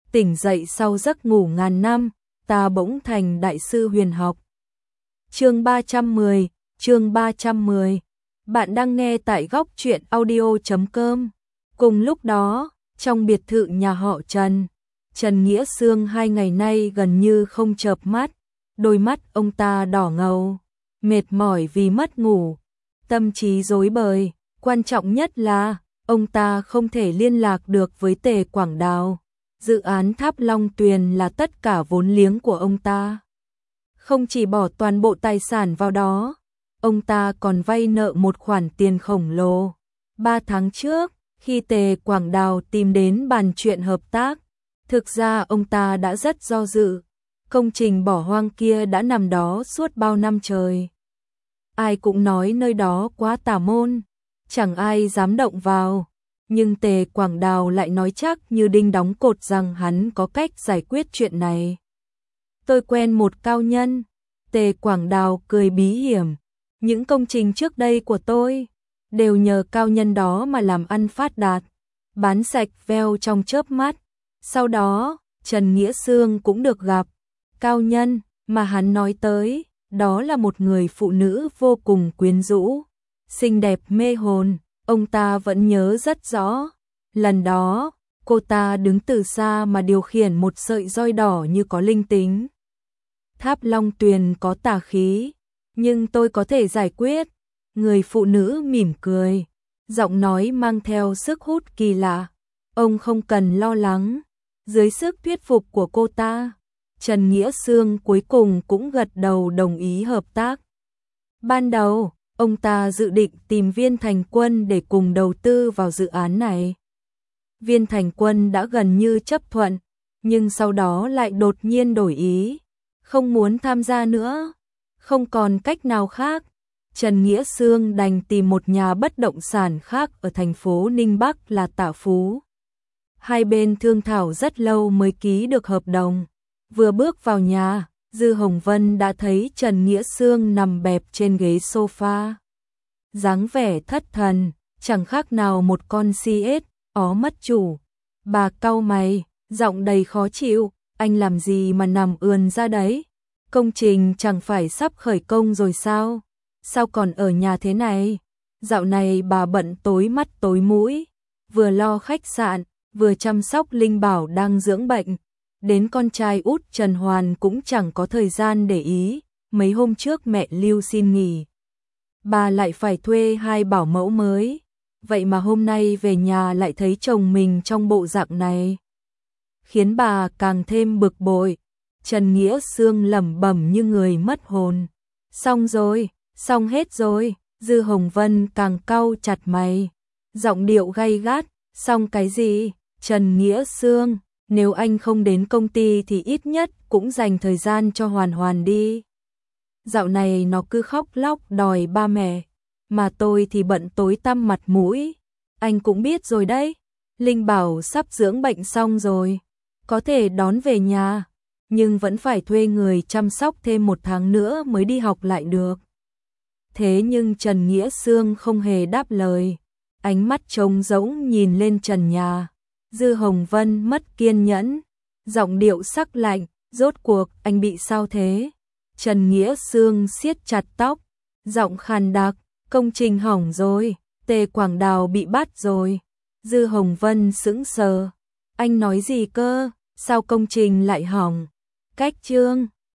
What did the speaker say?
tỉnh dậy sau giấc ngủ ngàn năm, ta bỗng thành đại sư huyền học. Chương 310. Bạn đang nghe tại góc truyện audio.com. Cùng lúc đó, trong biệt thự nhà họ Trần Nghĩa Xương 2 ngày nay gần như không chợp mắt, đôi mắt ông ta đỏ ngầu, mệt mỏi vì mất ngủ, tâm trí rối bời, quan trọng nhất là ông ta không thể liên lạc được với Tề Quảng Đào. Dự án Tháp Long Tuyền là tất cả vốn liếng của ông ta. Không chỉ bỏ toàn bộ tài sản vào đó, ông ta còn vay nợ một khoản tiền khổng lồ. 3 tháng trước, khi Tề Quảng Đào tìm đến bàn chuyện hợp tác, thực ra ông ta đã rất do dự. Công trình bỏ hoang kia đã nằm đó suốt bao năm trời. Ai cũng nói nơi đó quá tà môn, chẳng ai dám động vào. Nhưng Tề Quảng Đào lại nói chắc như đinh đóng cột rằng hắn có cách giải quyết chuyện này. Tôi quen một cao nhân. Tề Quảng Đào cười bí hiểm. Những công trình trước đây của tôi đều nhờ cao nhân đó mà làm ăn phát đạt, bán sạch veo trong chớp mắt. Sau đó, Trần Nghĩa Xương cũng được gặp. Cao nhân mà hắn nói tới, đó là một người phụ nữ vô cùng quyến rũ, xinh đẹp mê hồn. Ông ta vẫn nhớ rất rõ. Lần đó, cô ta đứng từ xa mà điều khiển một sợi roi đỏ như có linh tính. Tháp Long Tuyền có tà khí, nhưng tôi có thể giải quyết. Người phụ nữ mỉm cười, giọng nói mang theo sức hút kỳ lạ. Ông không cần lo lắng. Dưới sức thuyết phục của cô ta, Trần Nghĩa Xương cuối cùng cũng gật đầu đồng ý hợp tác. Ban đầu, ông ta dự định tìm Viên Thành Quân để cùng đầu tư vào dự án này. Viên Thành Quân đã gần như chấp thuận, nhưng sau đó lại đột nhiên đổi ý, không muốn tham gia nữa. Không còn cách nào khác, Trần Nghĩa Xương đành tìm một nhà bất động sản khác ở thành phố Ninh Bắc là Tạ Phú. Hai bên thương thảo rất lâu mới ký được hợp đồng. Vừa bước vào nhà, Dư Hồng Vân đã thấy Trần Nghĩa Xương nằm bẹp trên ghế sofa. Dáng vẻ thất thần, chẳng khác nào một con si ếch, ó mất chủ. Bà cau mày, giọng đầy khó chịu, anh làm gì mà nằm ườn ra đấy? Công trình chẳng phải sắp khởi công rồi sao? Sao còn ở nhà thế này? Dạo này bà bận tối mắt tối mũi, vừa lo khách sạn, vừa chăm sóc Linh Bảo đang dưỡng bệnh. Đến con trai út Trần Hoàn cũng chẳng có thời gian để ý. Mấy hôm trước mẹ Lưu xin nghỉ, bà lại phải thuê 2 bảo mẫu mới. Vậy mà hôm nay về nhà lại thấy chồng mình trong bộ dạng này, khiến bà càng thêm bực bội. Trần Nghĩa Xương lẩm bẩm như người mất hồn. Xong rồi, xong hết rồi. Dư Hồng Vân càng cau chặt mày, giọng điệu gay gắt. Xong cái gì? Trần Nghĩa Xương, nếu anh không đến công ty thì ít nhất cũng dành thời gian cho Hoàn Hoàn đi. Dạo này nó cứ khóc lóc đòi ba mẹ, mà tôi thì bận tối tăm mặt mũi. Anh cũng biết rồi đấy, Linh Bảo sắp dưỡng bệnh xong rồi, có thể đón về nhà, nhưng vẫn phải thuê người chăm sóc thêm 1 tháng nữa mới đi học lại được. Thế nhưng Trần Nghĩa Xương không hề đáp lời, ánh mắt trống rỗng nhìn lên trần nhà. Dư Hồng Vân mất kiên nhẫn, giọng điệu sắc lạnh, rốt cuộc anh bị sao thế? Trần Nghĩa Xương siết chặt tóc, giọng khàn đặc, công trình hỏng rồi, Tề Quảng Đào bị bắt rồi. Dư Hồng Vân sững sờ, anh nói gì cơ? Sao công trình lại hỏng? Cách chương